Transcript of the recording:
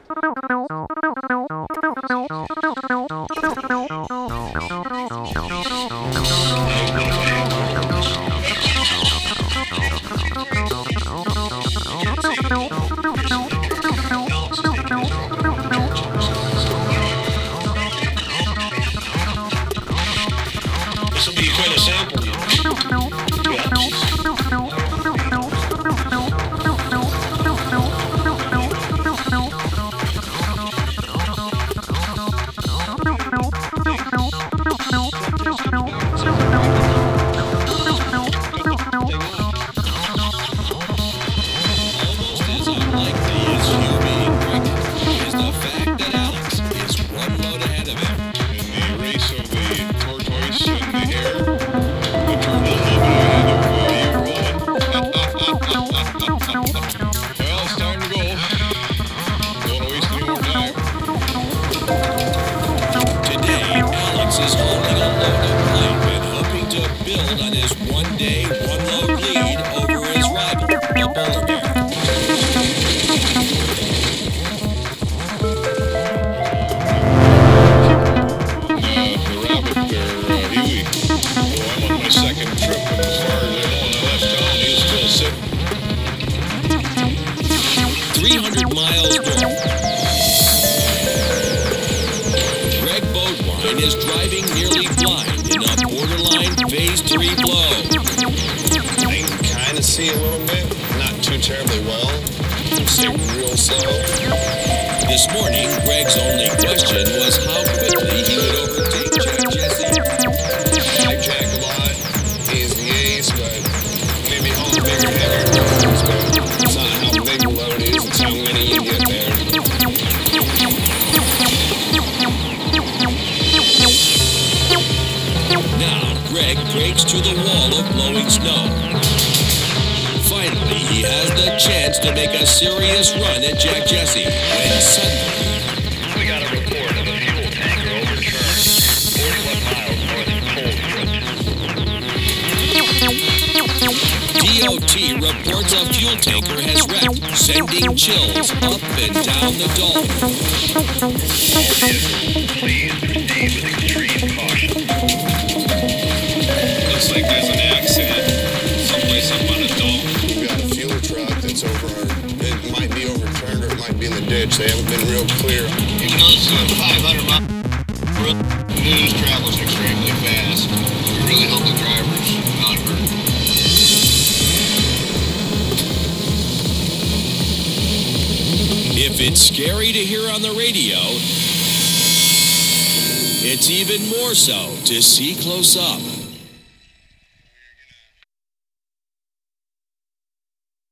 This will be quite a sample, you know. Is holding a loaded pipe and hoping to build on his one-day, one-load lead over his rival, the Polar Bear. The rabbit there, Huey. I'm on my second trip, and as far as I know, when I left town, he was still sitting. 300 miles north. Is driving nearly blind in a borderline Phase 3 blow. I can kind of see a little bit, not too terribly well. Stay real slow. This morning, Greg's only question was how quickly he would overtake Jack Jesse. I jack a lot. He's the ace, but maybe all the bigger, heavier roads. But it's not how big the load is, it's how many you get there. Greg breaks through the wall of blowing snow. Finally, he has the chance to make a serious run at Jack Jesse when suddenly... We got a report of a fuel tanker overturned 41 miles north of Coldfield. DOT reports a fuel tanker has wrecked, sending chills up and down the Dalton. All vehicles, please proceed with extreme caution. Looks like there's an accident someplace up on a Dalton. We've got a fuel truck that's over. It might be overturned or it might be in the ditch. They haven't been real clear. Even though this is a 500 mile news travels extremely fast. We really hope the driver's not hurt. If it's scary to hear on the radio, it's even more so to see close up.